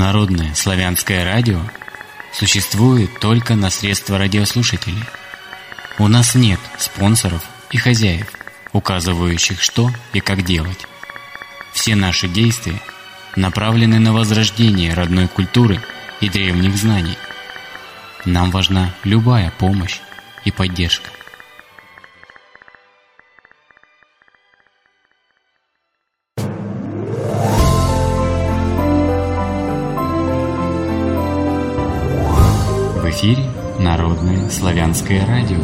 Народное славянское радио существует только на средства радиослушателей. У нас нет спонсоров и хозяев, указывающих, что и как делать. Все наши действия направлены на возрождение родной культуры и древних знаний. Нам важна любая помощь и поддержка. В эфире Народное славянское радио.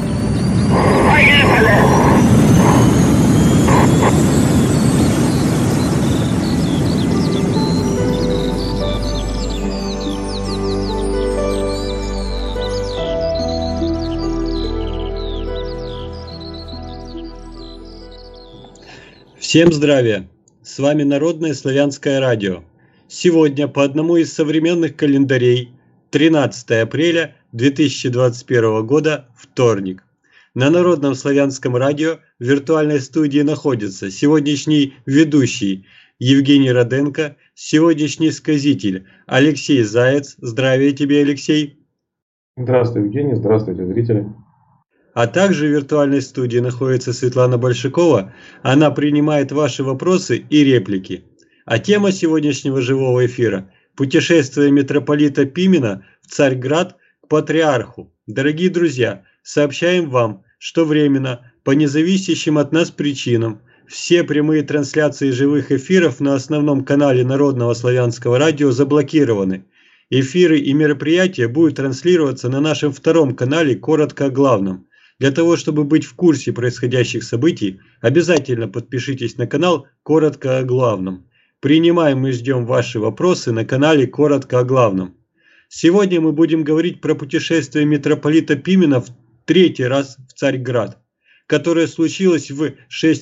Всем здравия! С вами Народное славянское радио. Сегодня по одному из современных календарей 13 апреля 2021 года, вторник. На Народном славянском радио в виртуальной студии находится сегодняшний ведущий Евгений Роденко, сегодняшний сказитель Алексей Заяц. Здравия тебе, Алексей! Здравствуй, Евгений, здравствуйте, зрители! А также в виртуальной студии находится Светлана Большакова. Она принимает ваши вопросы и реплики. А тема сегодняшнего живого эфира – путешествие митрополита Пимена в Царьград к патриарху. Дорогие друзья, сообщаем вам, что временно, по независящим от нас причинам, все прямые трансляции живых эфиров на основном канале Народного славянского радио заблокированы. Эфиры и мероприятия будут транслироваться на нашем втором канале «Коротко о главном». Для того, чтобы быть в курсе происходящих событий, обязательно подпишитесь на канал «Коротко о главном». Принимаем и ждем ваши вопросы на канале «Коротко о главном». Сегодня мы будем говорить про путешествие митрополита Пимена в третий раз в Царьград, которое случилось в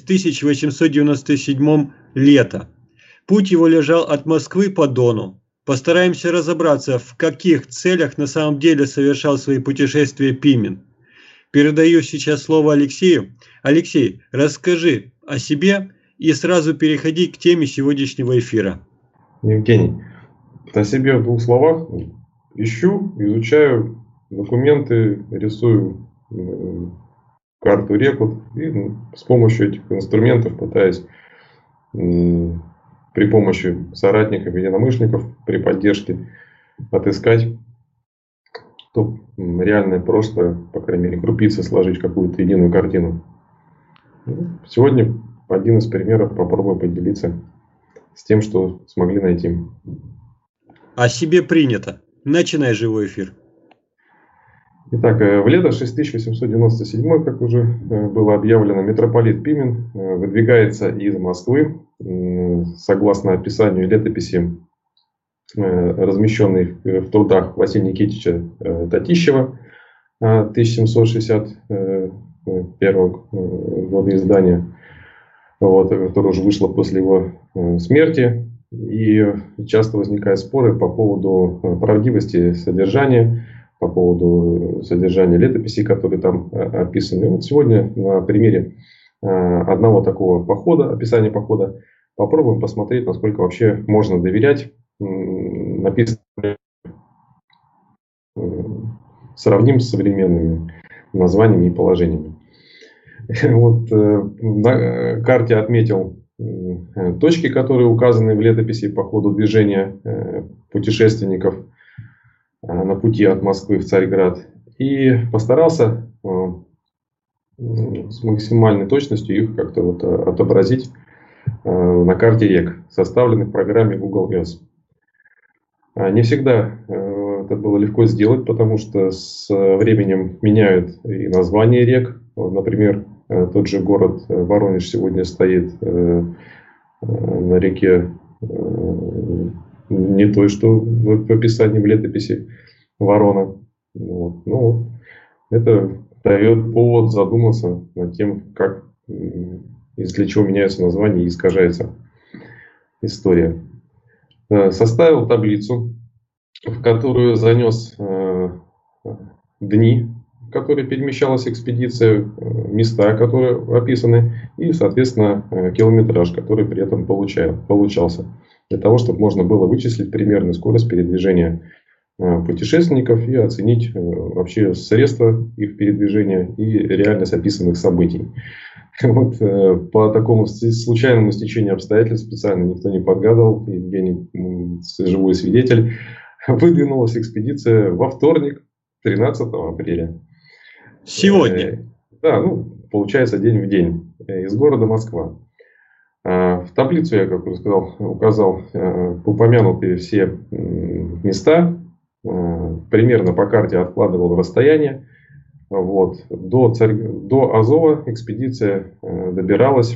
6897 лето. Путь его лежал от Москвы по Дону. Постараемся разобраться, в каких целях на самом деле совершал свои путешествия Пимен. Передаю сейчас слово Алексею. Алексей, расскажи о себе и сразу переходи к теме сегодняшнего эфира. Евгений, о себе в двух словах. Ищу, изучаю документы, рисую карту рекут и с помощью этих инструментов пытаюсь при помощи соратников, единомышленников, при поддержке отыскать то реальное прошлое, по крайней мере, крупицы сложить какую-то единую картину. Сегодня один из примеров попробую поделиться с тем, что смогли найти. О себе принято. Начинай живой эфир. Итак, в лето 6897, как уже было объявлено, митрополит Пимен выдвигается из Москвы, согласно описанию летописи, размещенной в трудах Василия Никитича Татищева 1761 года издания, которое уже вышло после его смерти. И часто возникают споры по поводу правдивости содержания, по поводу содержания летописей, которые там описаны. Вот сегодня на примере одного такого похода, описания похода, попробуем посмотреть, насколько вообще можно доверять написанным, сравним с современными названиями и положениями. Вот на карте отметил точки, которые указаны в летописи по ходу движения путешественников на пути от Москвы в Царьград, и постарался с максимальной точностью их как-то вот отобразить на карте рек, составленной в программе Google Earth. Не всегда это было легко сделать, потому что с временем меняют и названия рек. Например, тот же город Воронеж сегодня стоит на реке не той, что в описании в летописи Ворона. Вот. Ну, это дает повод задуматься над тем, как и для чего меняются названия и искажается история. Составил таблицу, в которую занес дни, в которые перемещалась экспедиция, места, которые описаны, и, соответственно, километраж, который при этом получался. для того, чтобы можно было вычислить примерную скорость передвижения путешественников и оценить вообще средства их передвижения и реальность описанных событий. Вот, по такому случайному стечению обстоятельств, специально никто не подгадывал, Евгений живой свидетель, выдвинулась экспедиция во вторник, 13 апреля. Сегодня? Да, получается день в день, из города Москва. В таблицу я, как уже сказал, указал упомянутые все места, примерно по карте откладывал расстояние. Вот. До Азова экспедиция добиралась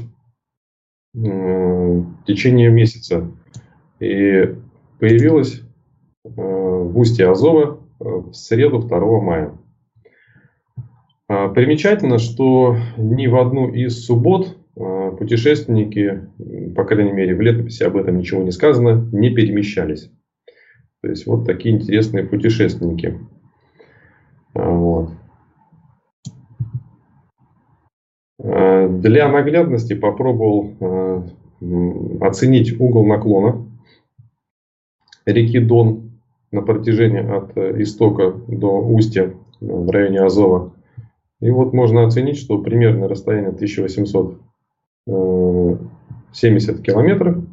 в течение месяца и появилась в устье Азова в среду 2 мая. Примечательно, что ни в одну из суббот путешественники, по крайней мере в летописи об этом ничего не сказано, не перемещались. То есть вот такие интересные путешественники. Вот. Для наглядности попробовал оценить угол наклона реки Дон на протяжении от истока до устья в районе Азова. И вот можно оценить, что примерно расстояние 1870 километров.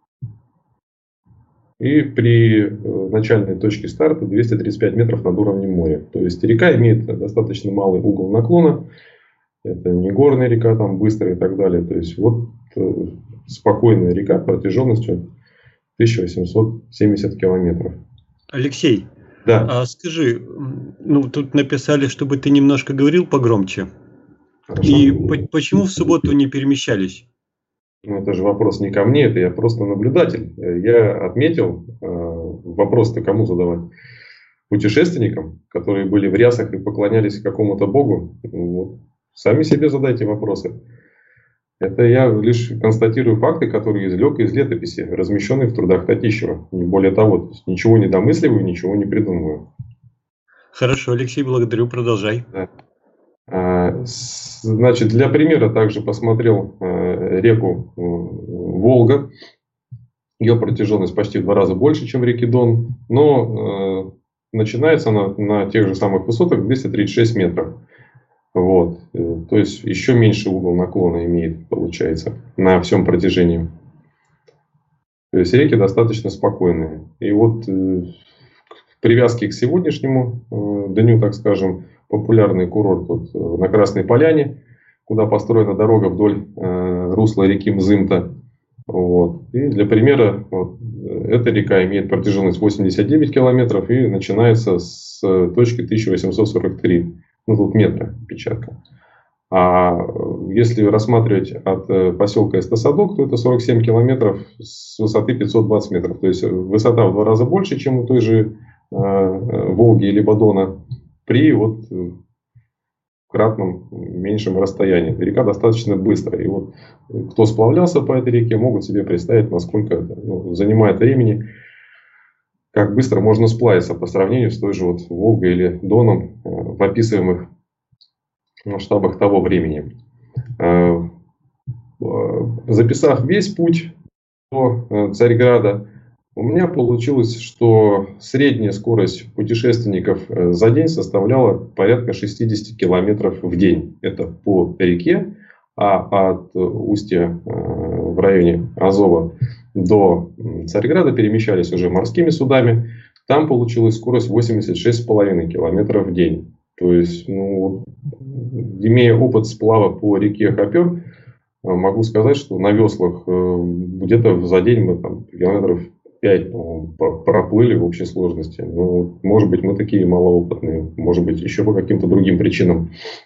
И при начальной точке старта 235 метров над уровнем моря. То есть река имеет достаточно малый угол наклона. Это не горная река, там быстрая и так далее. То есть вот спокойная река протяженностью 1870 километров. Алексей, да. А скажи, тут написали, чтобы ты немножко говорил погромче. Хорошо. И почему в субботу не перемещались? Это же вопрос не ко мне, это я просто наблюдатель. Я отметил, вопрос-то кому задавать? Путешественникам, которые были в рясах и поклонялись какому-то богу. Вот. Сами себе задайте вопросы. Это я лишь констатирую факты, которые извлек из летописи, размещенные в трудах Татищева. Не более того, то есть ничего не домысливаю, ничего не придумываю. Хорошо, Алексей, благодарю, продолжай. Да. Значит, для примера также посмотрел реку Волга. Ее протяженность почти в 2 раза больше, чем реки Дон. Но начинается она на тех же самых высотах 236 метров. Вот. То есть еще меньше угол наклона имеет, получается, на всем протяжении. То есть реки достаточно спокойные. И вот в привязке к сегодняшнему дню, так скажем, популярный курорт вот на Красной Поляне, куда построена дорога вдоль русла реки Мзымта. Вот. И для примера, вот, эта река имеет протяженность 89 километров и начинается с точки 1843. Тут метра печатка. А если рассматривать от поселка Эстосадок, то это 47 километров с высоты 520 метров. То есть высота в 2 раза больше, чем у той же Волги или Дона, при вот кратном меньшем расстоянии. Река достаточно быстрая. И вот кто сплавлялся по этой реке, могут себе представить, насколько это занимает времени, как быстро можно сплавиться по сравнению с той же вот Волгой или Доном в описываемых масштабах того времени. Записав весь путь до Царьграда, у меня получилось, что средняя скорость путешественников за день составляла порядка 60 километров в день. Это по реке, а от устья в районе Азова до Царьграда перемещались уже морскими судами. Там получилась скорость 86,5 километров в день. То есть, имея опыт сплава по реке Хопер, могу сказать, что на веслах где-то за день мы там километров 5 проплыли в общей сложности. Может быть, мы такие малоопытные, может быть, еще по каким-то другим причинам.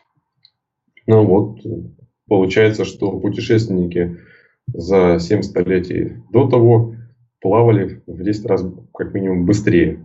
Получается, что путешественники за 7 столетий до того плавали в 10 раз как минимум быстрее.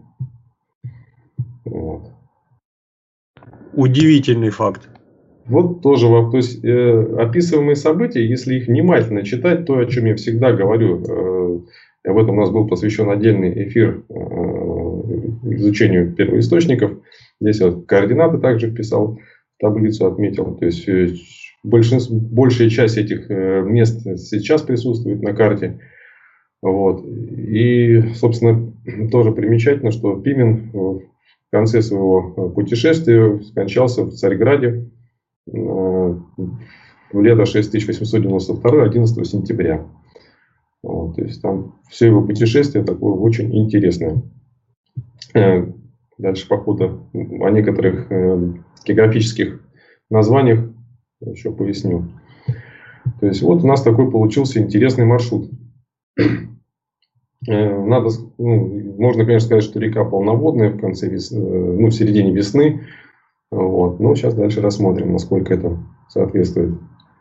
Вот. Удивительный факт. Вот тоже то есть описываемые события, если их внимательно читать, то, о чем я всегда говорю, об этом у нас был посвящен отдельный эфир изучению первоисточников. Здесь вот координаты также вписал, таблицу отметил. То есть большая часть этих мест сейчас присутствует на карте. Вот. И, собственно, тоже примечательно, что Пимен в конце своего путешествия скончался в Царьграде в лето 6892, 11 сентября. Вот, то есть там все его путешествие такое очень интересное. Дальше по ходу о некоторых географических названиях еще поясню. То есть вот у нас такой получился интересный маршрут. Можно, конечно, сказать, что река полноводная в конце весны, в середине весны. Вот. Но сейчас дальше рассмотрим, насколько это соответствует.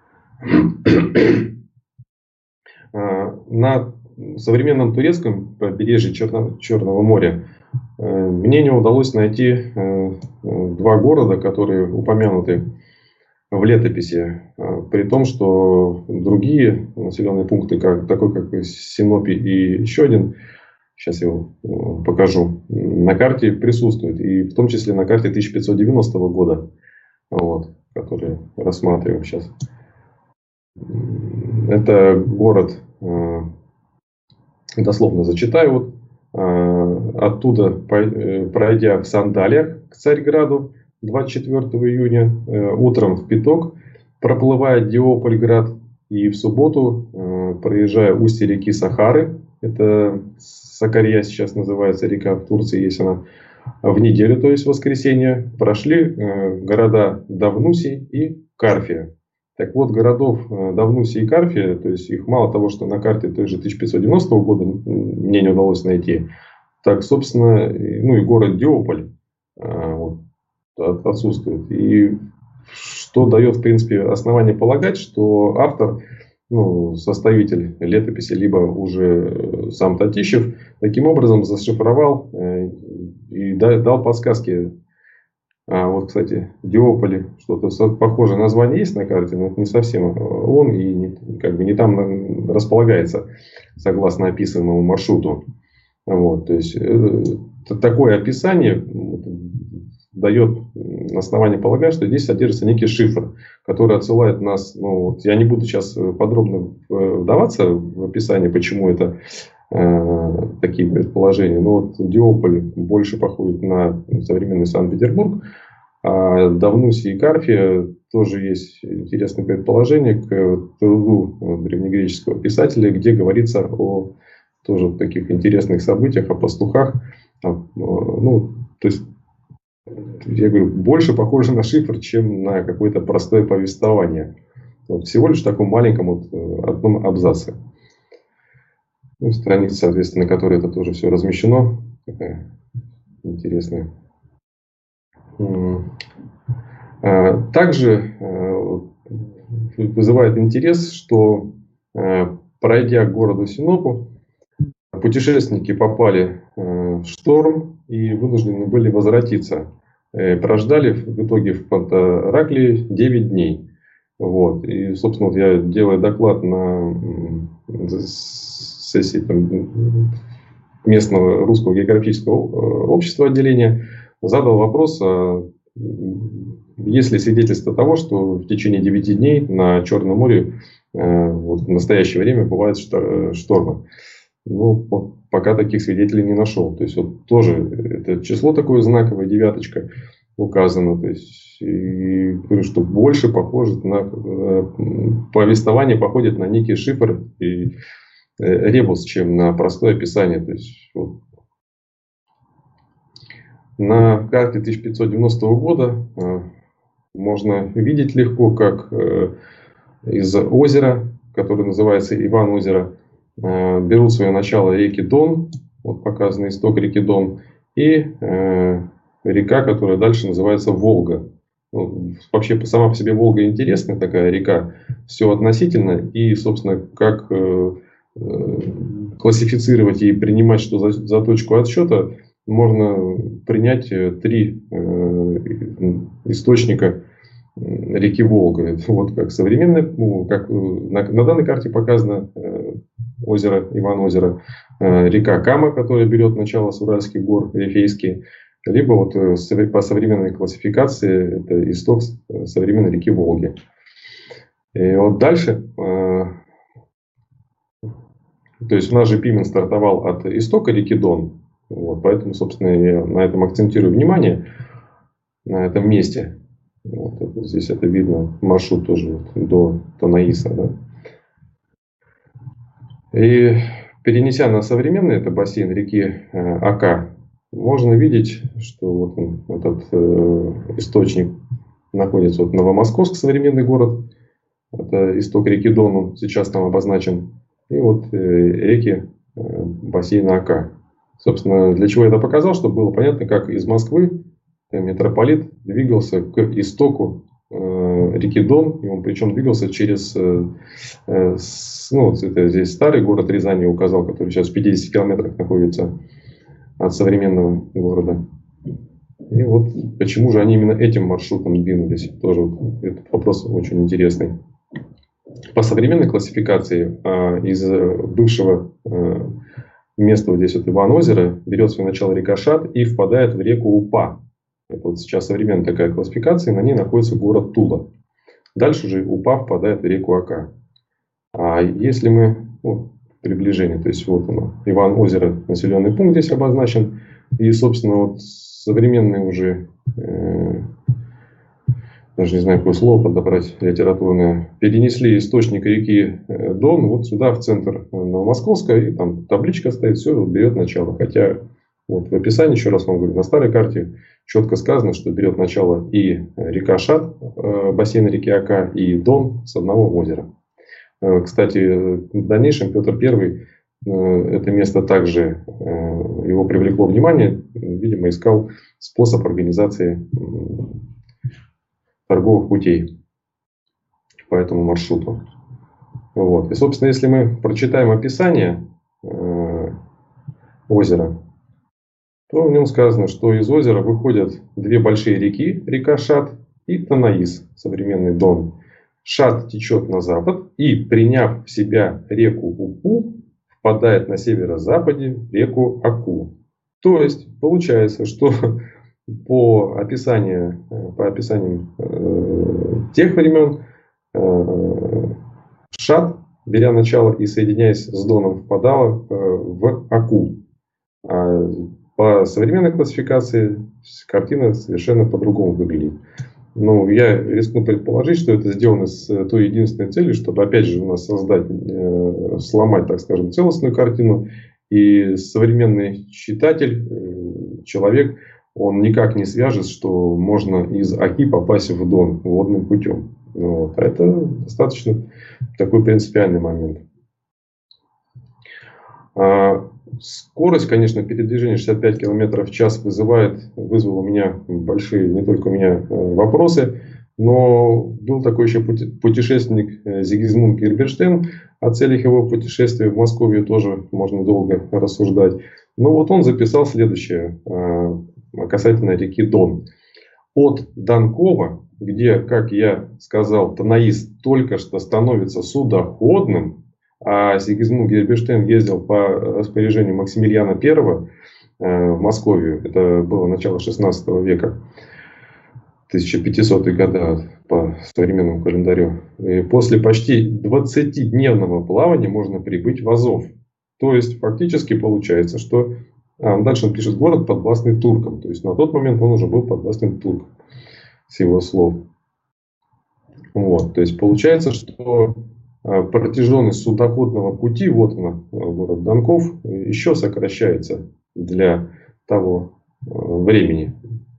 На современном турецком побережье Черного моря мне не удалось найти два города, которые упомянуты в летописи, при том, что другие населенные пункты, такой как Синопи и еще один, сейчас я его покажу, на карте присутствуют, и в том числе на карте 1590 года, вот, который рассматриваем сейчас. Это город, дословно зачитаю, оттуда, пройдя в сандалиях к Царьграду 24 июня, утром в Пяток, проплывая Диопольград, и в субботу, проезжая устье реки Сахары, это Сакарья сейчас называется река, в Турции есть она, в неделю, то есть в воскресенье, прошли города Давнуси и Карфия. Так вот, городов Давнуси и Карфия, то есть их мало того, что на карте той же 1590 года мне не удалось найти, так, собственно, и город Диополь отсутствует. И что дает, в принципе, основание полагать, что автор, составитель летописи, либо уже сам Татищев, таким образом зашифровал и дал подсказки. Вот, кстати, Диополь, что-то похожее название есть на карте, но это не совсем он и не там располагается, согласно описанному маршруту. Вот, то есть такое описание дает основание полагать, что здесь содержится некий шифр, который отсылает нас, я не буду сейчас подробно вдаваться в описание, почему это такие предположения, но вот Диополь больше походит на современный Санкт-Петербург, а Давнуси и Карфия тоже есть интересное предположение к труду древнегреческого писателя, где говорится о тоже таких интересных событиях, о пастухах. То есть, я говорю, больше похоже на шифр, чем на какое-то простое повествование. Вот, всего лишь в таком маленьком одном абзаце. Страница, соответственно, на которой это тоже все размещено. Такая интересная. Также вызывает интерес, что, пройдя к городу Синопу, путешественники попали в шторм и вынуждены были возвратиться. Прождали в итоге в Пантараклии 9 дней. Вот. И, собственно, я делаю доклад на сессии местного русского географического общества отделения, задал вопрос, есть ли свидетельство того, что в течение 9 дней на Черном море в настоящее время бывают штормы. Пока таких свидетелей не нашел. То есть, тоже это число такое знаковое, девяточка указано. То есть, и говорю, что больше похоже на повествование, походит на некий шифр и ребус, чем на простое описание. То есть, на карте 1590 года можно видеть легко, как из озера, которое называется Иван-озеро, берут свое начало реки Дон, вот показан исток реки Дон, и река, которая дальше называется Волга. Вообще сама по себе Волга интересная такая река, все относительно, и, собственно, как классифицировать и принимать, что за точку отсчета, можно принять 3 источника реки Волга. Вот как современная, как на данной карте показано озеро, Иван-озеро, река Кама, которая берет начало с Уральских гор, Ефейские, либо по современной классификации это исток современной реки Волги. И вот дальше То есть у нас же Пимен стартовал от истока реки Дон. Вот, поэтому, собственно, я на этом акцентирую внимание, на этом месте. Вот, здесь это видно, маршрут тоже вот, до Танаиса. Да? И перенеся на современный это бассейн реки Ака, можно видеть, что вот он, этот источник находится вот Новомосковск, современный город. Это исток реки Дон, он сейчас там обозначен. И вот реки бассейна Ака. Собственно, для чего я это показал, чтобы было понятно, как из Москвы митрополит двигался к истоку реки Дон. И он причем двигался через, это здесь старый город Рязани указал, который сейчас в 50 километрах находится от современного города. И вот почему же они именно этим маршрутом двинулись. Тоже вот этот вопрос очень интересный. По современной классификации из бывшего места вот здесь вот Иван-Озеро берет свое начало река Шат и впадает в реку Упа. Это вот сейчас современная такая классификация, на ней находится город Тула. Дальше же Упа впадает в реку Ака. А если мы приближение, то есть вот оно, Иван-Озеро, населенный пункт здесь обозначен. И, собственно, вот современные уже, даже не знаю, какое слово подобрать литературное, перенесли источник реки Дон вот сюда, в центр Новомосковска, и там табличка стоит, все, вот берет начало. Хотя вот в описании, еще раз вам говорю, на старой карте четко сказано, что берет начало и река Шат, бассейн реки Ака, и Дон с одного озера. Кстати, в дальнейшем Петр I это место также его привлекло внимание, видимо, искал способ организации торговых путей по этому маршруту. Вот. И, собственно, если мы прочитаем описание озера, то в нем сказано, что из озера выходят две большие реки, река Шат и Танаис, современный Дон. Шат течет на запад и, приняв в себя реку Упу, впадает на северо-западе в реку Аку. То есть получается, что по описаниям тех времен Шат, беря начало и соединяясь с Доном, впадала в Аку. А по современной классификации картина совершенно по-другому выглядит. Ну, я рискну предположить, что это сделано с той единственной целью, чтобы, опять же, у нас создать, сломать, так скажем, целостную картину. И современный читатель, человек, он никак не свяжет, что можно из Аки попасть в Дон водным путем. Вот. А это достаточно такой принципиальный момент. Скорость, конечно, передвижения 65 км в час вызвала у меня большие, не только у меня, вопросы. Но был такой еще путешественник Зигизмунд Герберштейн. О целях его путешествия в Москве тоже можно долго рассуждать. Но вот он записал следующее касательно реки Дон. От Донкова, где, как я сказал, Танаис только что становится судоходным, а Сигизмунд Герберштейн ездил по распоряжению Максимилиана I в Москву. Это было начало 16 века, 1500-е годы по современному календарю. И после почти 20-дневного плавания можно прибыть в Азов. То есть фактически получается, что дальше он пишет город, подвластный туркам. То есть на тот момент он уже был подвластным туркам, с его слов. Вот. То есть получается, что протяженность судоходного пути, вот она, город Донков, еще сокращается для того времени.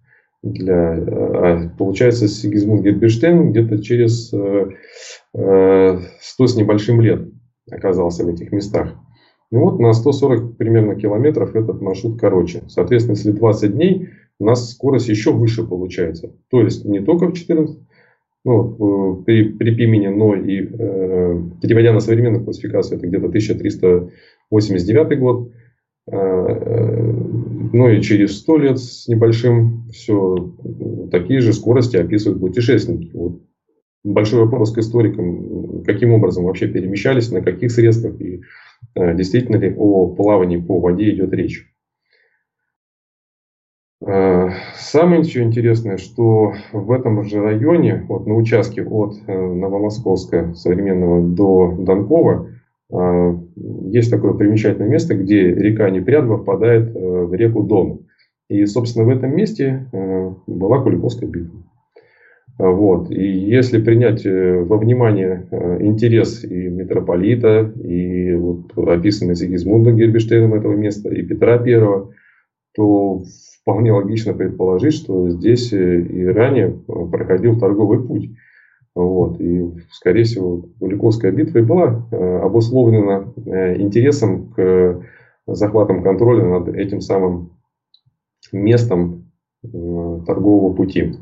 Получается, Сигизмунд Герберштейн где-то через 100 с небольшим лет оказался в этих местах. Ну вот на 140 примерно километров этот маршрут короче. Соответственно, если 20 дней, у нас скорость еще выше получается. То есть не только в 14, при Пимене, но и переводя на современную классификацию, это где-то 1389 год. Ну и через 100 лет с небольшим все такие же скорости описывают путешественники. Вот. Большой вопрос к историкам, каким образом вообще перемещались, на каких средствах и действительно ли о плавании по воде идет речь. Самое еще интересное, что в этом же районе, вот на участке от Новомосковска современного до Донкова, есть такое примечательное место, где река Непрядва впадает в реку Дон. И, собственно, в этом месте была Куликовская битва. Вот. И если принять во внимание интерес и митрополита, и вот описанный Сигизмундом Герберштейном этого места, и Петра I, то вполне логично предположить, что здесь и ранее проходил торговый путь. Вот. И, скорее всего, Куликовская битва и была обусловлена интересом к захватам контроля над этим самым местом торгового пути.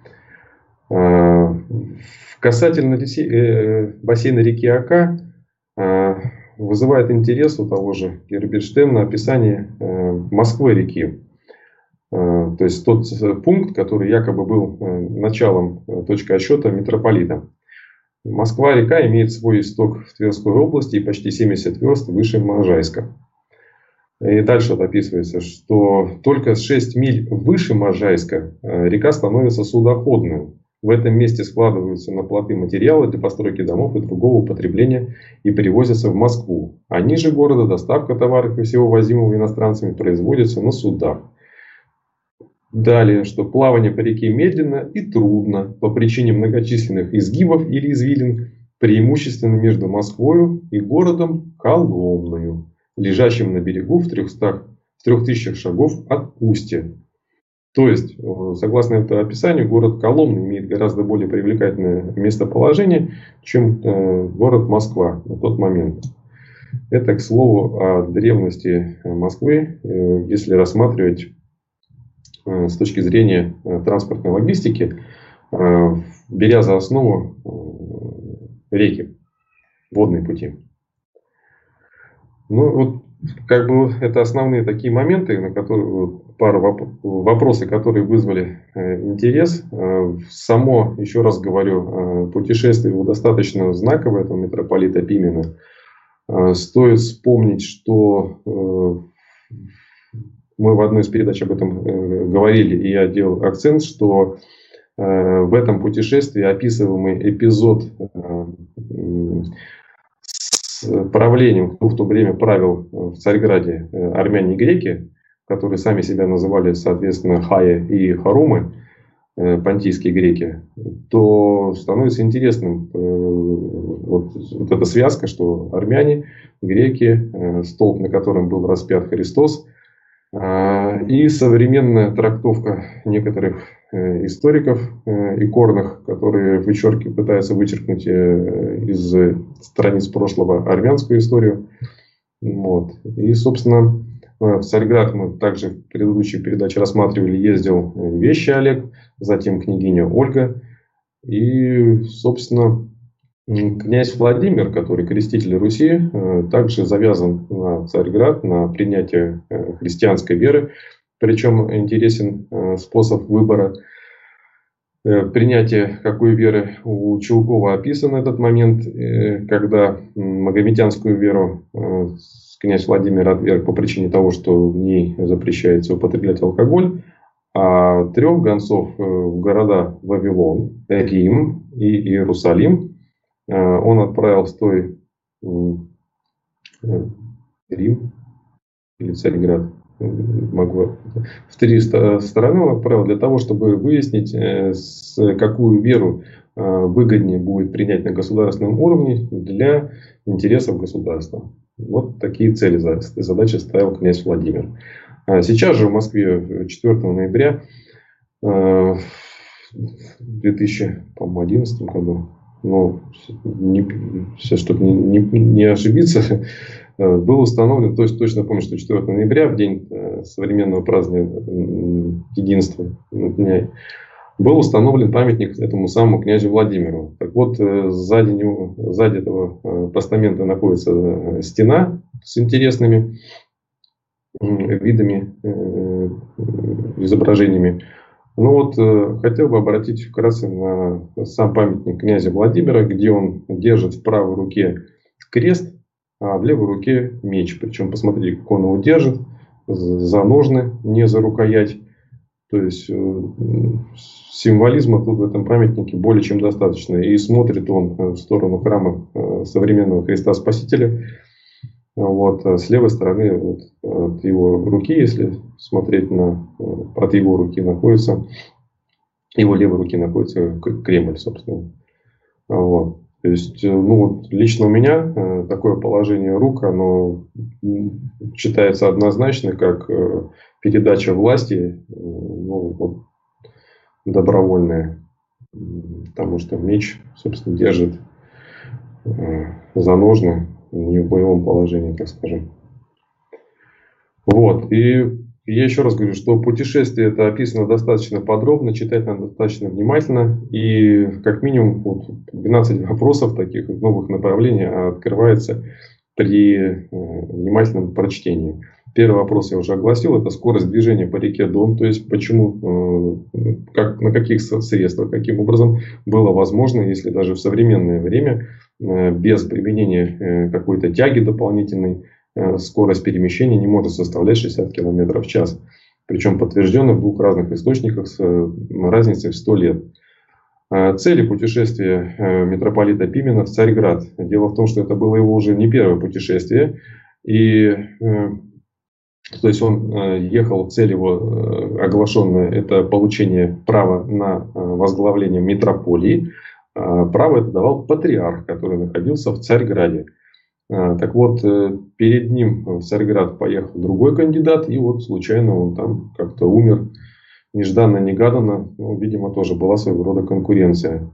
Касательно бассейна реки Ока, вызывает интерес у того же Герберштейна описание Москвы реки. То есть тот пункт, который якобы был началом, точкой отсчета митрополита. Москва-река имеет свой исток в Тверской области и почти 70 верст выше Можайска. И дальше вот описывается, что только 6 миль выше Можайска река становится судоходной. В этом месте складываются на плоты материалы для постройки домов и другого употребления и перевозятся в Москву. А ниже города доставка товаров и всего возимого иностранцами производится на судах. Далее, что плавание по реке медленно и трудно по причине многочисленных изгибов или извилин, преимущественно между Москвою и городом Коломною, лежащим на берегу в 3000 шагов от устья. То есть, согласно этому описанию, город Коломна имеет гораздо более привлекательное местоположение, чем город Москва на тот момент. Это, к слову, о древности Москвы, если рассматривать с точки зрения транспортной логистики, беря за основу реки, водные пути. Ну, вот, как бы это основные такие моменты, на которые вопросы, которые вызвали интерес. Само, еще раз говорю, путешествие было достаточно знаковое этого митрополита Пимена. Стоит вспомнить, что мы в одной из передач об этом говорили, и я делал акцент, что в этом путешествии описываемый эпизод с правлением, кто в то время правил в Царьграде, армяне и греки, которые сами себя называли, соответственно, Хаи и Харумы, понтийские греки, то становится интересным вот эта связка, что армяне, греки, столб, на котором был распят Христос, и современная трактовка некоторых историков икорных, которые пытаются вычеркнуть из страниц прошлого армянскую историю. Вот. И, собственно, в Царьград мы также в предыдущей передаче рассматривали, ездил вещи Олег, затем княгиня Ольга. И, собственно, князь Владимир, который креститель Руси, также завязан на Царьград, на принятие христианской веры. Причем интересен способ выбора принятия какой веры. У Чулкова описан этот момент, когда магометянскую веру князь Владимир отверг по причине того, что в ней запрещается употреблять алкоголь, а 3 гонцов в города Вавилон, Рим и Иерусалим он отправил Рим или Царьград, в 3 стороны он отправил для того, чтобы выяснить, какую веру выгоднее будет принять на государственном уровне для интересов государства. Вот такие цели, задачи ставил князь Владимир. Сейчас же в Москве 4 ноября 2011 году, сейчас чтобы не ошибиться, был установлен, то есть точно помню, что 4 ноября, в день современного праздника единства, был установлен памятник этому самому князю Владимиру. Так вот, сзади этого постамента находится стена с интересными видами, изображениями. Ну вот, хотел бы обратить вкратце на сам памятник князя Владимира, где он держит в правой руке крест, а в левой руке меч. Причем посмотрите, как он его держит, за ножны, не за рукоять. То есть символизма тут в этом памятнике более чем достаточно. И смотрит он в сторону храма современного Христа Спасителя. Вот, с левой стороны вот, от его руки, если смотреть от его руки находится, его левой руки находится Кремль, собственно. Вот. То есть, лично у меня такое положение рук, оно считается однозначно как передача власти, добровольная, потому что меч, собственно, держит за ножны, не в боевом положении, так скажем. Вот. И я еще раз говорю, что путешествие это описано достаточно подробно, читать надо достаточно внимательно. И как минимум 12 вопросов таких новых направлений открывается при внимательном прочтении. Первый вопрос я уже огласил, это скорость движения по реке Дон, то есть почему, на каких средствах, каким образом было возможно, если даже в современное время без применения какой-то тяги дополнительной, скорость перемещения не может составлять 60 км в час. Причем подтверждено в двух разных источниках с разницей в 100 лет. Цели путешествия митрополита Пимена в Царьград. Дело в том, что это было его уже не первое путешествие. И то есть он ехал, цель его оглашенная, это получение права на возглавление митрополии. Право это давал патриарх, который находился в Царьграде. Так вот, перед ним в Царьград поехал другой кандидат, и вот случайно он там как-то умер, нежданно-негаданно, видимо, тоже была своего рода конкуренция.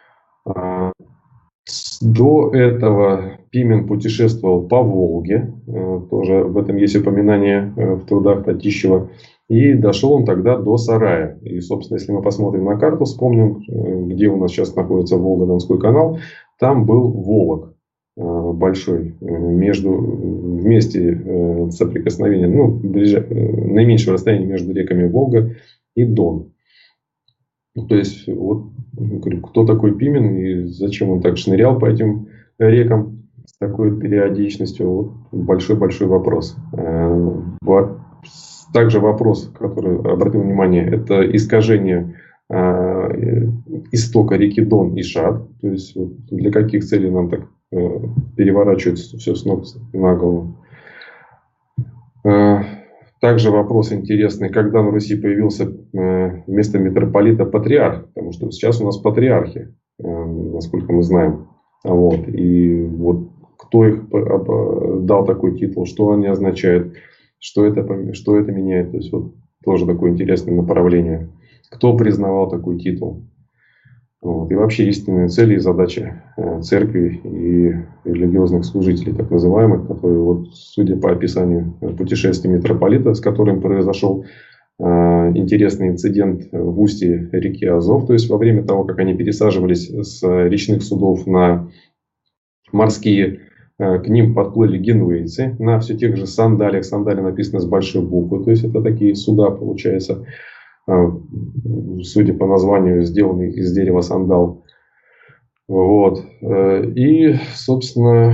До этого Пимен путешествовал по Волге, тоже об этом есть упоминание в трудах Татищева, и дошел он тогда до Сарая. И, собственно, если мы посмотрим на карту, вспомним, где у нас сейчас находится Волго-Донской канал, там был Волок большой, в месте соприкосновения, наименьшего расстояния между реками Волга и Дон. То есть, вот, кто такой Пимен и зачем он так шнырял по этим рекам с такой периодичностью, вот, большой-большой вопрос. Также вопрос, который обратил внимание, это искажение истока реки Дон и Шад. То есть, вот, для каких целей нам так переворачивается все с ног на голову. Также вопрос интересный, когда на Руси появился вместо митрополита патриарх, потому что сейчас у нас патриархи, насколько мы знаем. Вот. И вот кто их дал такой титул, что они означают, что это меняет. То есть вот тоже такое интересное направление. Кто признавал такой титул? Вот. И вообще истинные цели и задачи церкви и религиозных служителей, так называемых, которые, вот, судя по описанию путешествия митрополита, с которым произошел интересный инцидент в устье реки Азов, то есть во время того, как они пересаживались с речных судов на морские, к ним подплыли генуэзцы на все тех же сандалиях. Сандали написано с большой буквы, то есть это такие суда, получается, судя по названию, сделанный из дерева сандал. Вот. И, собственно,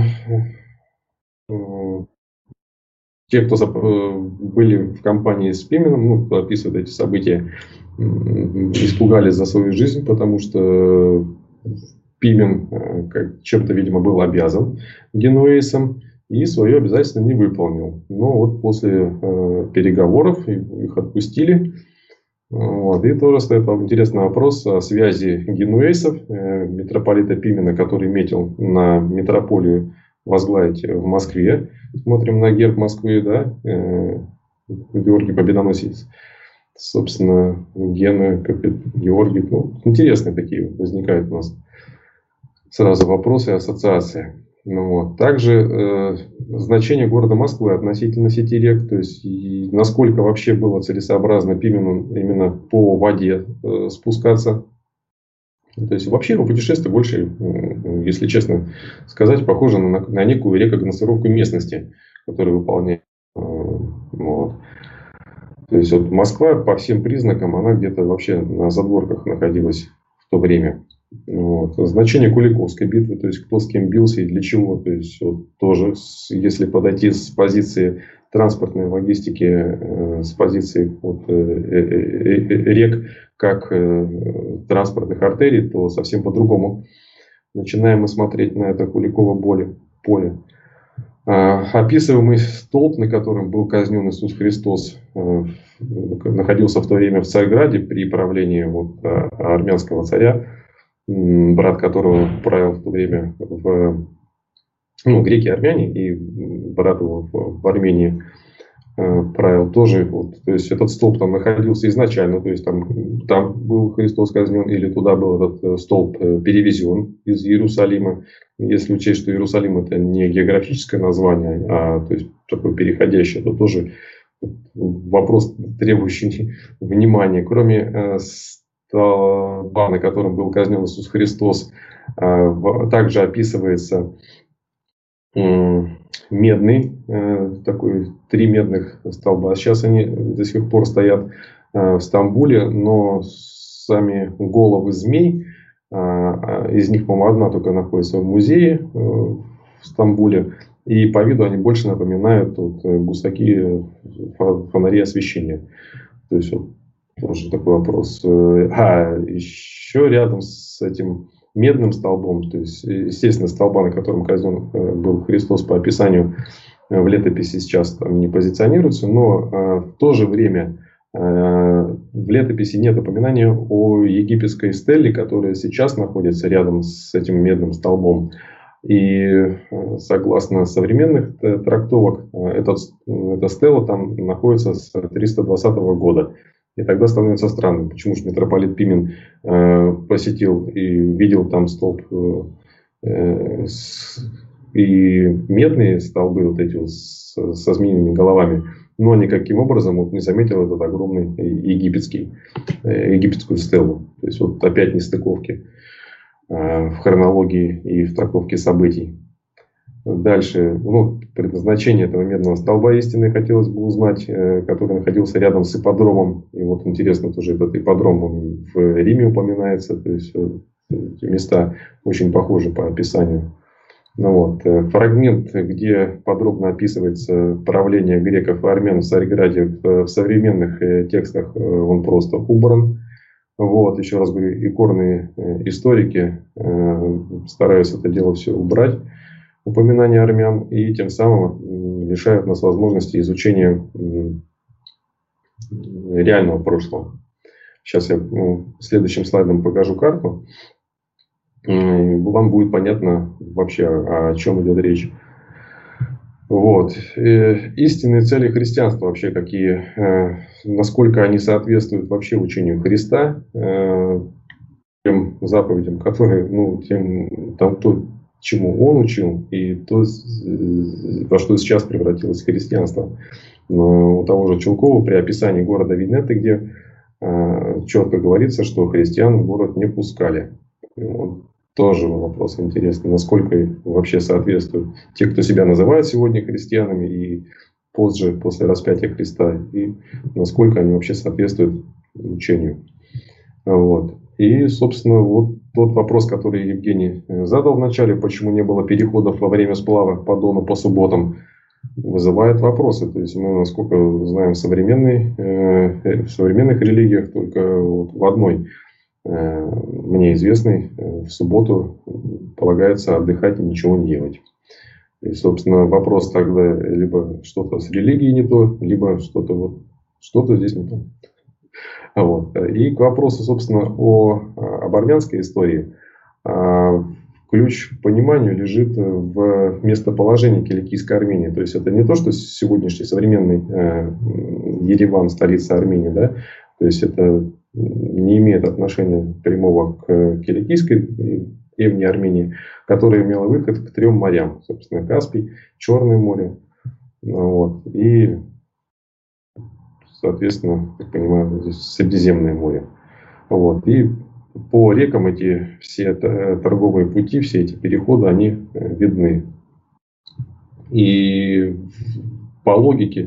те, кто были в компании с Пименом, кто описывает эти события, испугались за свою жизнь, потому что Пимен чем-то, видимо, был обязан генуэзцам и свое обязательство не выполнил. Но вот после переговоров их отпустили. Вот. И тоже стоит интересный вопрос о связи генуэзцев, митрополита Пимена, который метил на митрополию возглавить в Москве. Смотрим на герб Москвы, да, Георгий Победоносец. Собственно, Георгий, интересные такие возникают у нас сразу вопросы и ассоциации. Вот. Также значение города Москвы относительно сети рек, то есть насколько вообще было целесообразно Пимену именно по воде спускаться. То есть вообще его путешествие больше, если честно сказать, похоже на некую рекогносцировку местности, которую выполняет. Вот. То есть вот Москва по всем признакам, она где-то вообще на задворках находилась в то время. Вот. Значение Куликовской битвы, то есть кто с кем бился и для чего. То есть вот, тоже, если подойти с позиции транспортной логистики, с позиции вот, рек как транспортных артерий, то совсем по-другому. Начинаем мы смотреть на это Куликово поле. Описываемый столб, на котором был казнен Иисус Христос, находился в то время в Царьграде при правлении вот, армянского царя, брат которого правил в то время греки-армяне, и брат его в Армении правил тоже. Вот, то есть этот столб там находился изначально, то есть там был Христос казнен, или туда был этот столб перевезен из Иерусалима. Если учесть, что Иерусалим это не географическое название, а то есть такое переходящее, то тоже вопрос, требующий внимания. Кроме столба, на котором был казнен Иисус Христос, также описывается медный, такой 3 медных столба. Сейчас они до сих пор стоят в Стамбуле, но сами головы змей, из них, по-моему, одна только находится в музее в Стамбуле, и по виду они больше напоминают гусаки фонари освещения. То есть вот тоже такой вопрос. Еще рядом с этим медным столбом, то есть, естественно, столба, на котором казнен был Христос по описанию в летописи сейчас там не позиционируется, но в то же время в летописи нет упоминания о египетской стеле, которая сейчас находится рядом с этим медным столбом. И согласно современных трактовок, эта стела там находится с 320 года. И тогда становится странным, почему же митрополит Пимен посетил и видел там столб и медные столбы вот эти вот со змеиными головами, но никаким образом вот не заметил этот огромный египетскую стелу. То есть вот опять нестыковки в хронологии и в трактовке событий. Дальше, предназначение этого медного столба истины хотелось бы узнать, который находился рядом с ипподромом. И вот интересно тоже этот ипподром, он в Риме упоминается. То есть эти места очень похожи по описанию. Фрагмент, где подробно описывается правление греков и армян в Царьграде, в современных текстах он просто убран. Еще раз говорю, икорные историки стараются это дело все убрать, упоминания армян, и тем самым лишают нас возможности изучения реального прошлого. Сейчас я следующим слайдом покажу карту. Вам будет понятно вообще, о чем идет речь. Истинные цели христианства вообще какие, насколько они соответствуют вообще учению Христа, тем заповедям, которые, то, чему он учил, и то, во что сейчас превратилось христианство. У того же Чулкова при описании города Винеты, где четко говорится, что христиан в город не пускали. Тоже вопрос интересный, насколько вообще соответствуют те, кто себя называют сегодня христианами, и позже, после распятия Христа, и насколько они вообще соответствуют учению. И, собственно, тот вопрос, который Евгений задал в начале, почему не было переходов во время сплава по Дону по субботам, вызывает вопросы. То есть мы, насколько знаем, в современных религиях только в одной, мне известной, в субботу полагается отдыхать и ничего не делать. И, собственно, вопрос тогда либо что-то с религией не то, либо что-то здесь не то. И к вопросу, собственно, об армянской истории. Ключ к пониманию лежит в местоположении Киликийской Армении. То есть это не то, что сегодняшний современный Ереван, столица Армении, да? То есть это не имеет отношения прямого к Киликийской древней Армении, которая имела выход к 3 морям. Собственно, Каспий, Черное море. И, соответственно, как понимаю, здесь Средиземное море. И по рекам эти все торговые пути, все эти переходы, они видны. И по логике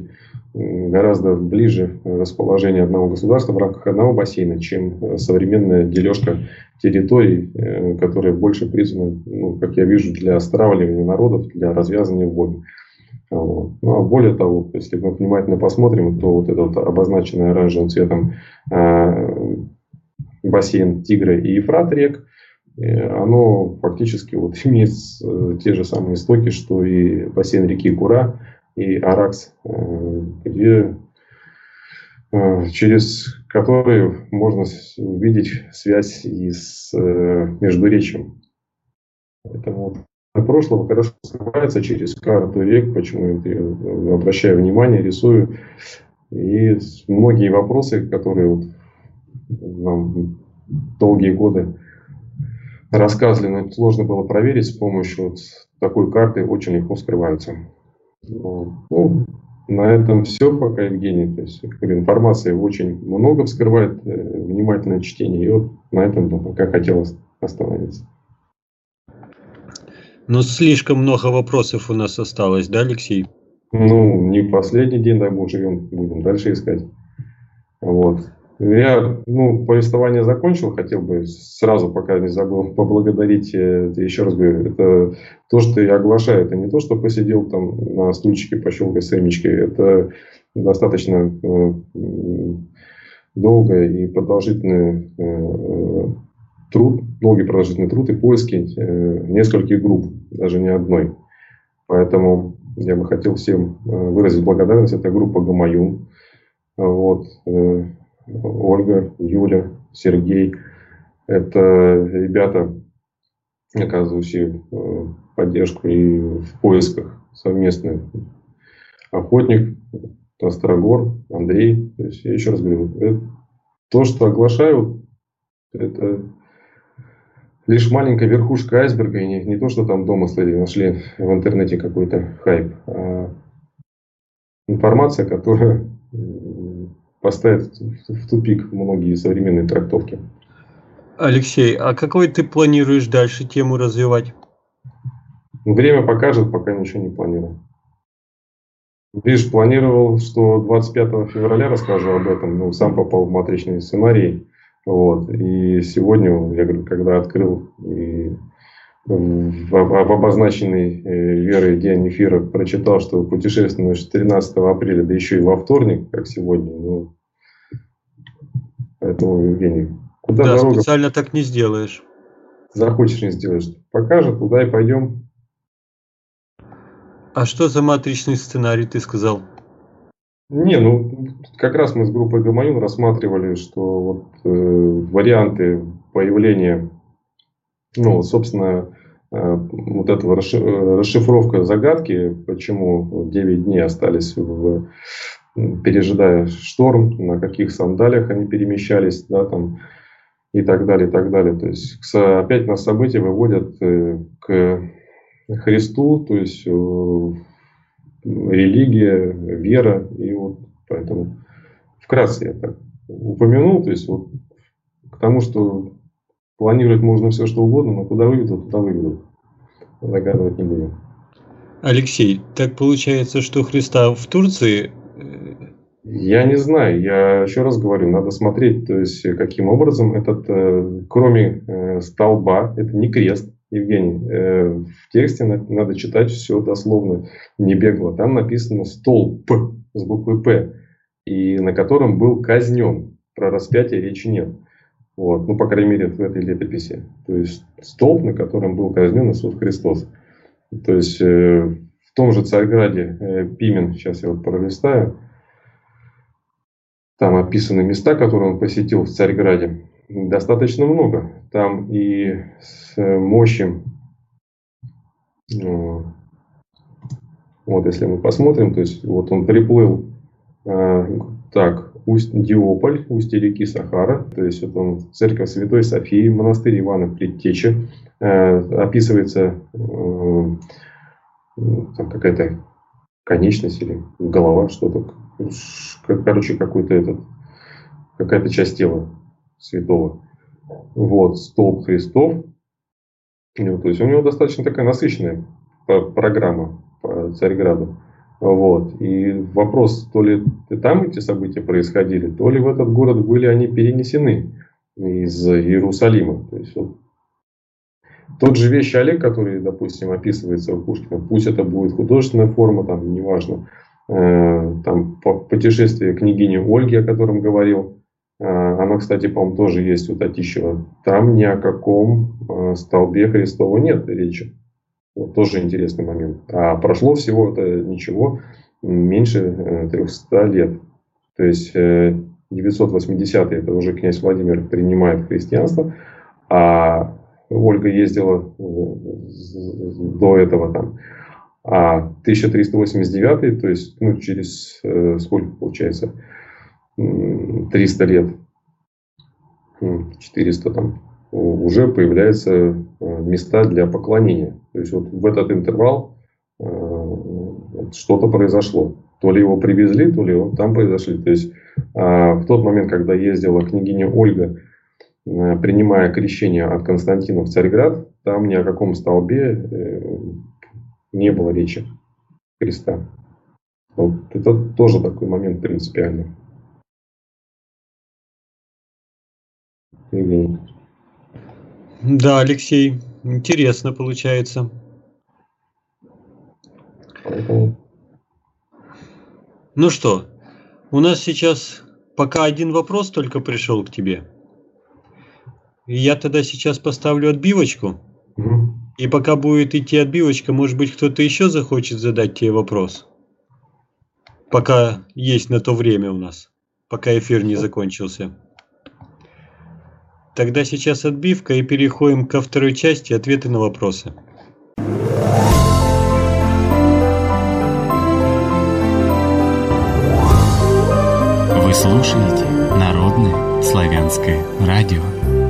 гораздо ближе расположение одного государства в рамках одного бассейна, чем современная дележка территорий, которая больше призвана, как я вижу, для стравливания народов, для развязывания войн. Вот. Ну, а более того, если мы внимательно посмотрим, то вот этот обозначенный оранжевым цветом бассейн Тигра и Ефрат рек, оно фактически вот имеет те же самые истоки, что и бассейн реки Кура и Аракс, через которые можно увидеть связь и с Междуречьем. Поэтому прошлого хорошо скрывается через карту рек, почему я обращаю внимание, рисую. И многие вопросы, которые вот нам долгие годы рассказывали, но сложно было проверить с помощью вот такой карты, очень легко скрываются. Ну, на этом все пока, Евгений. То есть, информации очень много вскрывает, внимательное чтение. И вот на этом пока хотелось остановиться. Но слишком много вопросов у нас осталось, да, Алексей? Ну, не последний день, дай бог, живем, будем дальше искать. Вот. Я, повествование закончил, хотел бы сразу, пока не забыл, поблагодарить, еще раз говорю, это то, что я оглашаю, это не то, что посидел там на стульчике, пощелкай семечкой, это достаточно долгий и продолжительный труд и поиски нескольких групп, даже не одной. Поэтому я бы хотел всем выразить благодарность. Это группа Гамаюн. Вот. Ольга, Юля, Сергей. Это ребята, оказывающие поддержку и в поисках совместных. Охотник, Острогор, Андрей. То есть, я еще раз говорю, то, что оглашаю, это лишь маленькая верхушка айсберга, и не то, что там домыслы нашли в интернете какой-то хайп, а информация, которая поставит в тупик многие современные трактовки. Алексей, а какой ты планируешь дальше тему развивать? Время покажет, пока ничего не планирую. Лишь планировал, что 25 февраля расскажу об этом, сам попал в матричный сценарий. Вот. И сегодня, я говорю, когда открыл и в обозначенный Верой день эфира прочитал, что путешествуешь 13 апреля, да еще и во вторник, как сегодня. Поэтому, Евгений, куда дорога? Специально так не сделаешь. Захочешь, не сделаешь. Покажет, туда и пойдем. А что за матричный сценарий, ты сказал? Как раз мы с группой Гамаюн рассматривали, что варианты появления, собственно, вот этого расшифровка загадки, почему 9 дней остались, пережидая шторм, на каких сандалиях они перемещались, да, там, и так далее, и так далее. То есть, опять нас события выводят к Христу, то есть религия, вера, и вот поэтому вкратце я так упомянул, то есть к тому, что планировать можно все, что угодно, но куда выведут, туда выведут. Загадывать не будем. Алексей, так получается, что Христа в Турции? Я не знаю, я еще раз говорю, надо смотреть, то есть каким образом кроме столба, это не крест, Евгений, в тексте надо читать все дословно, не бегло. Там написано столб с буквы П, и на котором был казнен. Про распятие речи нет. Вот. По крайней мере, в этой летописи. То есть столб, на котором был казнен Иисус Христос. То есть в том же Царьграде Пимен, сейчас я пролистаю, там описаны места, которые он посетил в Царьграде. Достаточно много. Там и с мощи, если мы посмотрим, то есть он приплыл Усть-Диополь, устье реки Сахара, то есть он церковь Святой Софии, монастырь Ивана Предтечи, описывается там какая-то конечность или голова, что-то, короче, какая-то часть тела святого. Столб Христов. То есть у него достаточно такая насыщенная программа по Царьграду. Вот. И вопрос, то ли там эти события происходили, то ли в этот город были они перенесены из Иерусалима. То есть, вот, тот же Вещий Олег, который, допустим, описывается у Пушкина, пусть это будет художественная форма, там, неважно, там, путешествие княгини Ольги, о котором говорил, оно, кстати, по-моему, тоже есть у Татищева. Там ни о каком столбе Христова нет речи. Вот тоже интересный момент. А прошло всего это ничего, меньше 300 лет. То есть 980-е это уже князь Владимир принимает христианство, а Ольга ездила до этого там. А 1389, то есть через сколько получается? 300 лет, 400 там, уже появляются места для поклонения. То есть вот в этот интервал что-то произошло. То ли его привезли, то ли его там произошли. То есть в тот момент, когда ездила княгиня Ольга, принимая крещение от Константина в Царьград, там ни о каком столбе не было речи Христа. Вот это тоже такой момент принципиальный. Евгений. Да, Алексей, интересно получается. Поэтому... Ну что, у нас сейчас пока один вопрос только пришел к тебе. Я тогда сейчас поставлю отбивочку. Угу. И пока будет идти отбивочка, может быть, кто-то еще захочет задать тебе вопрос. Пока есть на то время у нас. Пока эфир не закончился. Тогда сейчас отбивка и переходим ко второй части ответы на вопросы. Вы слушаете Народное славянское радио.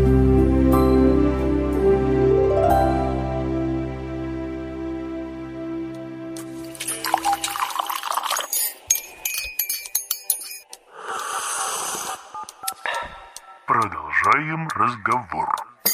Продолжаем разговор.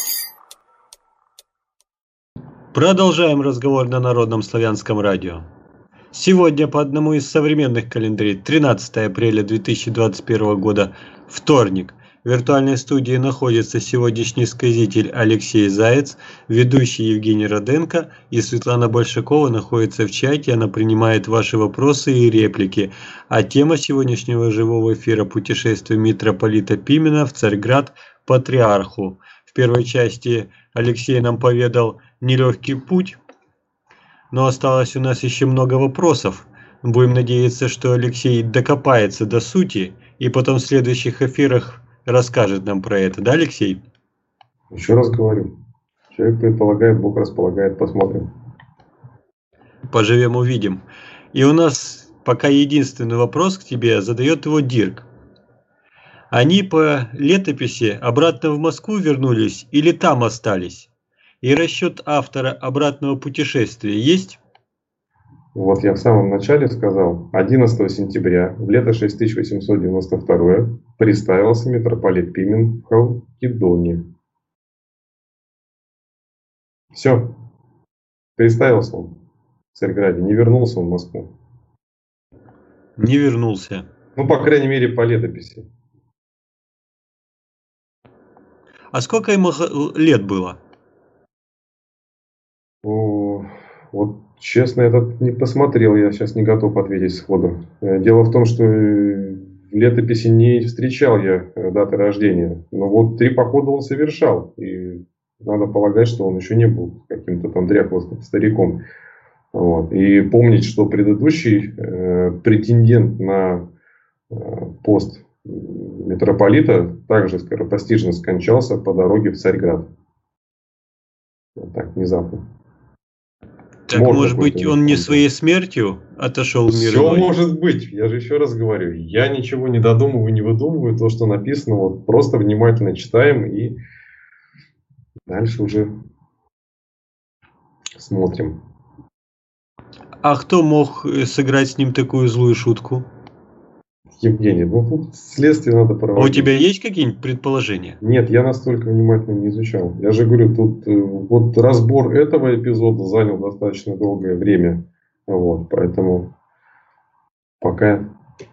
Продолжаем разговор на Народном славянском радио. Сегодня по одному из современных календарей, 13 апреля 2021 года, вторник. В виртуальной студии находится сегодняшний сказитель Алексей Заяц, ведущий Евгений Роденко и Светлана Большакова находится в чате. Она принимает ваши вопросы и реплики. А тема сегодняшнего живого эфира – путешествие митрополита Пимена в Царьград Патриарху. В первой части Алексей нам поведал нелегкий путь, но осталось у нас еще много вопросов. Будем надеяться, что Алексей докопается до сути и потом в следующих эфирах расскажет нам про это. Да, Алексей? Еще раз говорю. Человек предполагает, Бог располагает. Посмотрим. Поживем, увидим. И у нас пока единственный вопрос к тебе задает его Дирк. Они по летописи обратно в Москву вернулись или там остались? И расчет автора обратного путешествия есть? Вот я в самом начале сказал, 11 сентября в лето 6892 приставился митрополит Пимен в Халкидоне. Все. Приставился он в Царьграде, не вернулся он в Москву. Не вернулся. Ну, по крайней мере, по летописи. А сколько ему лет было? Вот честно, этот не посмотрел, я сейчас не готов ответить сходу. Дело в том, что в летописи не встречал я даты рождения. Но вот 3 похода он совершал. И надо полагать, что он еще не был каким-то там дряхлым стариком. Вот. И помнить, что предыдущий претендент на пост митрополита также скоропостижно скончался по дороге в Царьград. Вот так, внезапно. Так может быть он не своей смертью отошел в мир иной? Все может быть. Я же еще раз говорю. Я ничего не додумываю, не выдумываю. То, что написано, вот просто внимательно читаем и дальше уже смотрим. А кто мог сыграть с ним такую злую шутку? Евгений, ну тут следствие надо проводить. А у тебя есть какие-нибудь предположения? Нет, я настолько внимательно не изучал. Я же говорю, тут вот разбор этого эпизода занял достаточно долгое время. Вот, поэтому Пока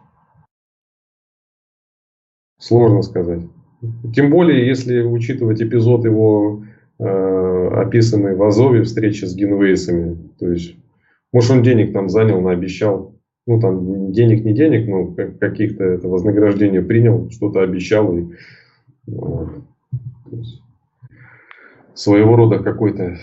сложно сказать. Тем более, если учитывать эпизод его, описанный в Азове, встречи с генуэзцами. То есть, может, он денег там занял, наобещал. Ну, там, денег не денег, но каких-то это вознаграждение принял, что-то обещал. И, вот. То есть, своего рода какой-то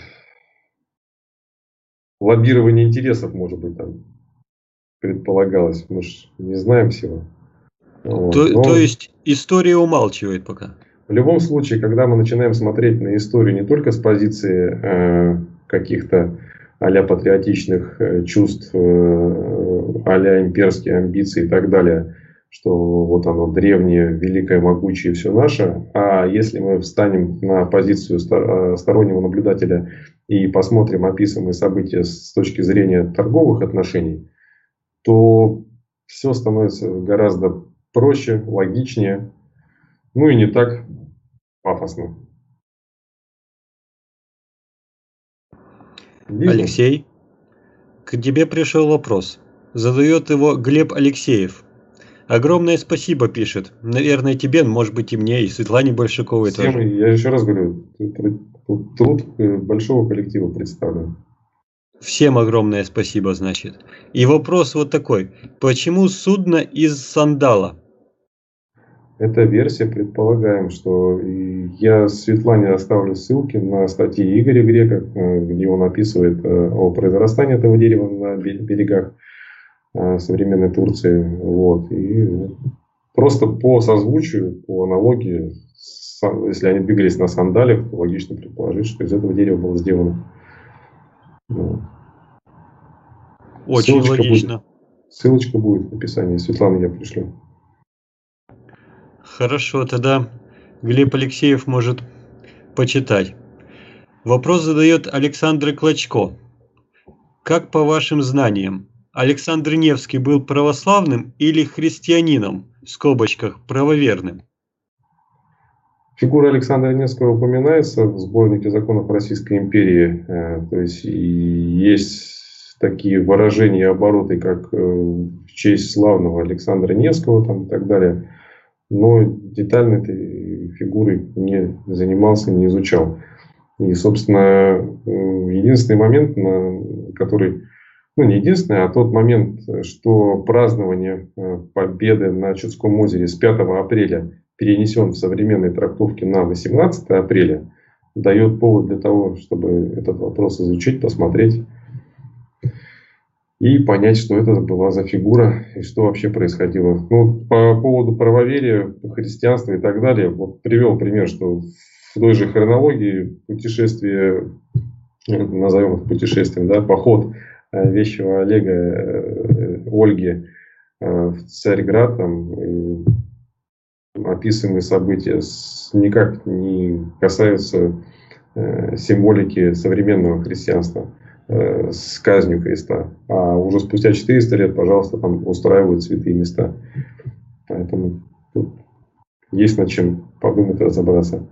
лоббирование интересов, может быть, там предполагалось. Мы же не знаем всего. Вот. То есть история умалчивает пока. В любом случае, когда мы начинаем смотреть на историю не только с позиции каких-то а-ля патриотичных чувств, а-ля имперские амбиции и так далее, что вот оно древнее, великое, могучее, все наше, а если мы встанем на позицию стороннего наблюдателя и посмотрим описанные события с точки зрения торговых отношений, то все становится гораздо проще, логичнее, ну и не так пафосно. Видно? Алексей, к тебе пришел вопрос. Задает его Глеб Алексеев. Огромное спасибо, пишет. Наверное, тебе, может быть, и мне, и Светлане Большаковой Всем, тоже. я еще раз говорю, труд большого коллектива представлен. Всем огромное спасибо, значит. И вопрос вот такой. Почему судно из сандала? Эта версия, предполагаем, что я Светлане оставлю ссылки на статьи Игоря Грека, где он описывает о произрастании этого дерева на берегах современной Турции. Вот. И просто по созвучию, по аналогии, если они двигались на сандалях, то логично предположить, что из этого дерева было сделано. Очень логично. Ссылочка будет в описании. Светлане я пришлю. Хорошо, тогда Глеб Алексеев может почитать. Вопрос задает Александр Клочко. Как по вашим знаниям, Александр Невский был православным или христианином, в скобочках, правоверным? Фигура Александра Невского упоминается в сборнике законов Российской империи. То есть есть такие выражения и обороты, как в честь славного Александра Невского там, и так далее. Но детально этой фигурой не занимался, не изучал. И, собственно, единственный момент, который, ну не единственный, а тот момент, что празднование победы на Чудском озере с 5 апреля перенесен в современной трактовке на 18 апреля, дает повод для того, чтобы этот вопрос изучить, посмотреть и понять, что это была за фигура и что вообще происходило. Ну, по поводу правоверия, христианства и так далее, вот привел пример, что в той же хронологии путешествие, назовем это путешествием, да, поход вещего Олега, Ольги в Царьград, там, описанные события никак не касаются символики современного христианства с казнью Христа. А уже спустя 400 лет, пожалуйста, там устраивают святые места. Поэтому тут есть над чем подумать и разобраться.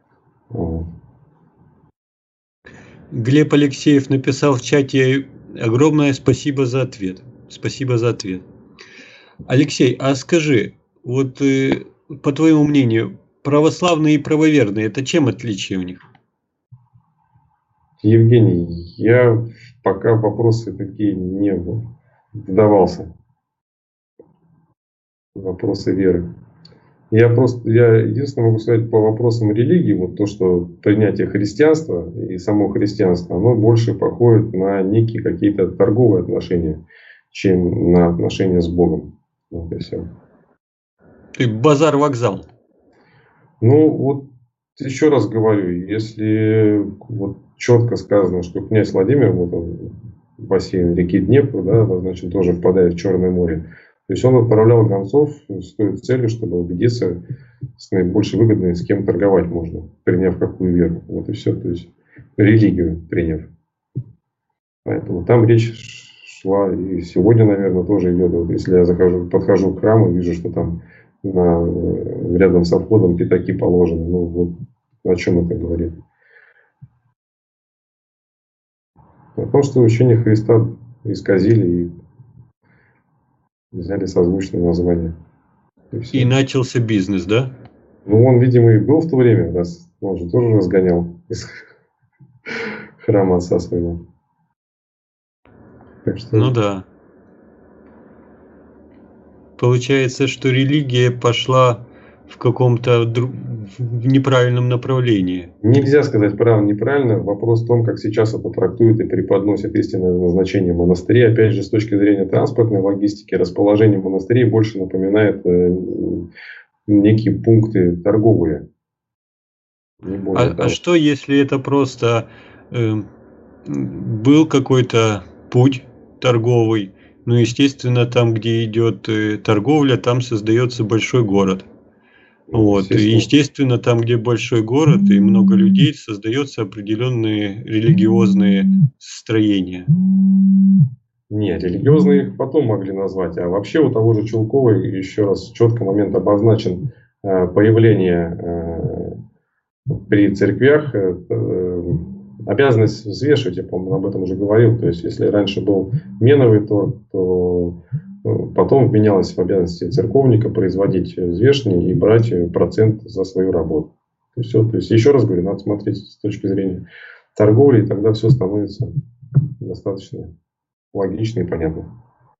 Глеб Алексеев написал в чате: огромное спасибо за ответ. Спасибо за ответ. Алексей, а скажи, вот по твоему мнению, православные и правоверные, это чем отличие у них? Евгений, я пока в вопросы такие не вдавался. Вопросы веры. Я единственное могу сказать по вопросам религии, вот то, что принятие христианства и само христианство, оно больше походит на некие какие-то торговые отношения, чем на отношения с Богом. Вот и все. Ты базар-вокзал. Ну, вот еще раз говорю, если вот четко сказано, что князь Владимир, вот он, бассейн реки Днепр, да, значит, тоже впадает в Черное море. То есть он отправлял гонцов с той целью, чтобы убедиться с наибольшей выгодной, с кем торговать можно, приняв какую веру. Вот и все. То есть религию приняв. Поэтому там речь шла и сегодня, наверное, тоже идет. Вот если я подхожу к храму, вижу, что там рядом со входом пятаки положены. Ну вот о чем это говорит? О том, что учение Христа исказили и взяли созвучное название. И начался бизнес, да? Ну, он, видимо, и был в то время, раз он же тоже разгонял из храма отца своего. Так что... Ну да. Получается, что религия пошла в каком-то в неправильном направлении. Нельзя сказать правильно-неправильно. Вопрос в том, как сейчас это трактует и преподносит истинное назначение монастырей. Опять же, с точки зрения транспортной логистики, расположение монастырей больше напоминает некие пункты торговые. А что, если это просто был какой-то путь торговый? Ну, естественно, там, где идет торговля, там создается большой город. Вот. И, естественно, там, где большой город и много людей, создаются определенные религиозные строения. Нет, религиозные их потом могли назвать. А вообще у того же Чулкова, еще раз четко момент обозначен, появление при церквях, обязанность взвешивать, я, по-моему, об этом уже говорил. То есть, если раньше был меновый торг, то потом вменялось в обязанности церковника производить взвешивание и брать процент за свою работу. То есть, еще раз говорю, надо смотреть с точки зрения торговли, и тогда все становится достаточно логично и понятно.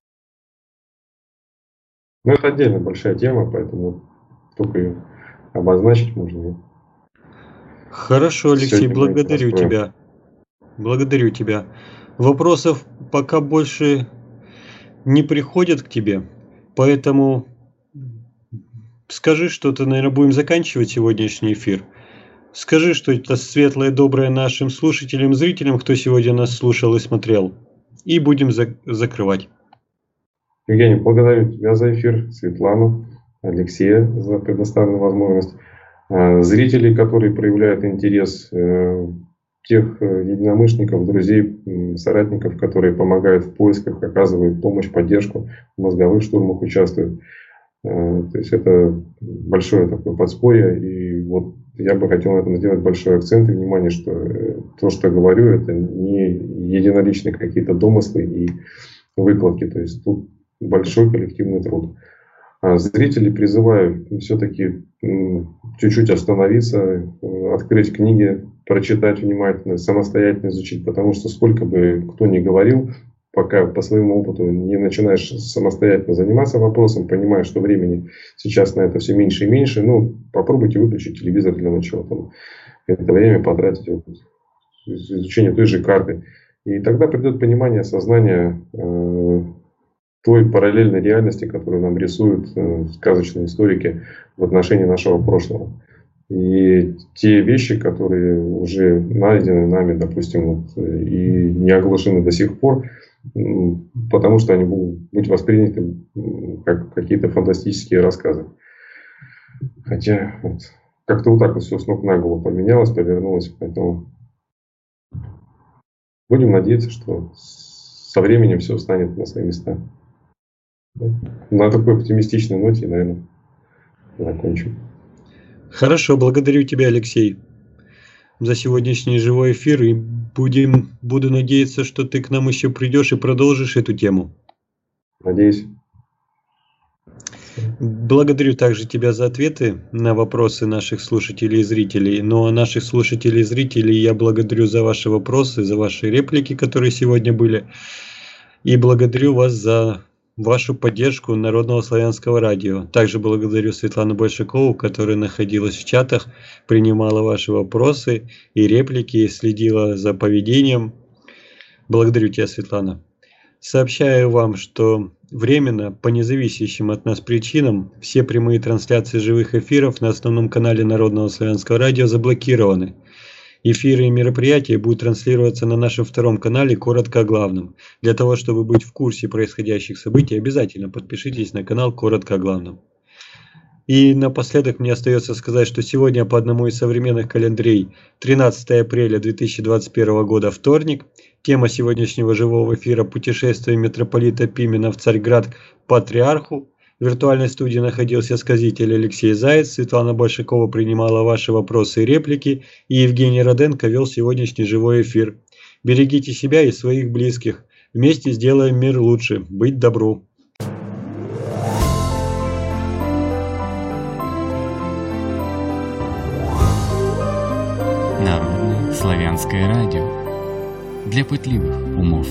Но это отдельно большая тема, поэтому только ее обозначить можно. Хорошо, Алексей, благодарю тебя. Благодарю тебя. Вопросов пока больше не приходят к тебе, поэтому скажи что-то, наверное, будем заканчивать сегодняшний эфир. Скажи что-то светлое, доброе нашим слушателям, зрителям, кто сегодня нас слушал и смотрел. И будем закрывать. Евгений, благодарю тебя за эфир, Светлану, Алексея за предоставленную возможность. Зрителей, которые проявляют интерес, тех единомышленников, друзей, соратников, которые помогают в поисках, оказывают помощь, поддержку, в мозговых штурмах участвуют. То есть это большое такое подспорье. И вот я бы хотел на этом сделать большой акцент и внимание, что то, что я говорю, это не единоличные какие-то домыслы и выкладки. То есть тут большой коллективный труд. Зрителей призываю все-таки чуть-чуть остановиться, открыть книги, прочитать внимательно, самостоятельно изучить, потому что сколько бы кто ни говорил, пока по своему опыту не начинаешь самостоятельно заниматься вопросом, понимаешь, что времени сейчас на это все меньше и меньше, попробуйте выключить телевизор для начала, это время потратить в изучение той же карты. И тогда придет понимание, осознание той параллельной реальности, которую нам рисуют сказочные историки в отношении нашего прошлого. И те вещи, которые уже найдены нами, допустим, и не оглашены до сих пор, потому что они будут быть восприняты как какие-то фантастические рассказы. Хотя как-то вот так вот все с ног на голову поменялось, повернулось. Поэтому будем надеяться, что со временем все встанет на свои места. На такой оптимистичной ноте, наверное, закончим. Хорошо, благодарю тебя, Алексей, за сегодняшний живой эфир. И буду надеяться, что ты к нам еще придешь и продолжишь эту тему. Надеюсь. Благодарю также тебя за ответы на вопросы наших слушателей и зрителей. Ну а наших слушателей и зрителей я благодарю за ваши вопросы, за ваши реплики, которые сегодня были. И благодарю вас за вашу поддержку Народного славянского радио. Также благодарю Светлану Большакову, которая находилась в чатах, принимала ваши вопросы и реплики, следила за поведением. Благодарю тебя, Светлана. Сообщаю вам, что временно, по независящим от нас причинам, все прямые трансляции живых эфиров на основном канале Народного славянского радио заблокированы. Эфиры и мероприятия будут транслироваться на нашем втором канале «Коротко о главном». Для того, чтобы быть в курсе происходящих событий, обязательно подпишитесь на канал «Коротко о главном». И напоследок мне остается сказать, что сегодня по одному из современных календарей 13 апреля 2021 года вторник. Тема сегодняшнего живого эфира «Путешествие митрополита Пимена в Царьград к Патриарху». В виртуальной студии находился сказитель Алексей Заяц, Светлана Большакова принимала ваши вопросы и реплики, и Евгений Роденко вел сегодняшний живой эфир. Берегите себя и своих близких. Вместе сделаем мир лучше. Быть добру. Народное славянское радио для пытливых умов.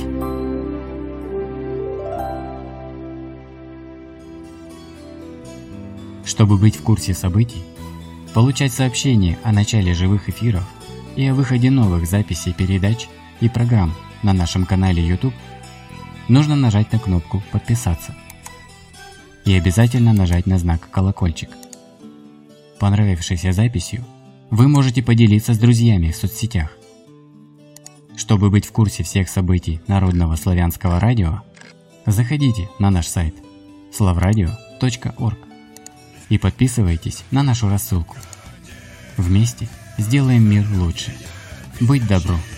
Чтобы быть в курсе событий, получать сообщения о начале живых эфиров и о выходе новых записей передач и программ на нашем канале YouTube, нужно нажать на кнопку «Подписаться» и обязательно нажать на знак «Колокольчик». Понравившейся записью вы можете поделиться с друзьями в соцсетях. Чтобы быть в курсе всех событий Народного славянского радио, заходите на наш сайт slavradio.org и подписывайтесь на нашу рассылку. Вместе сделаем мир лучше. Быть добру!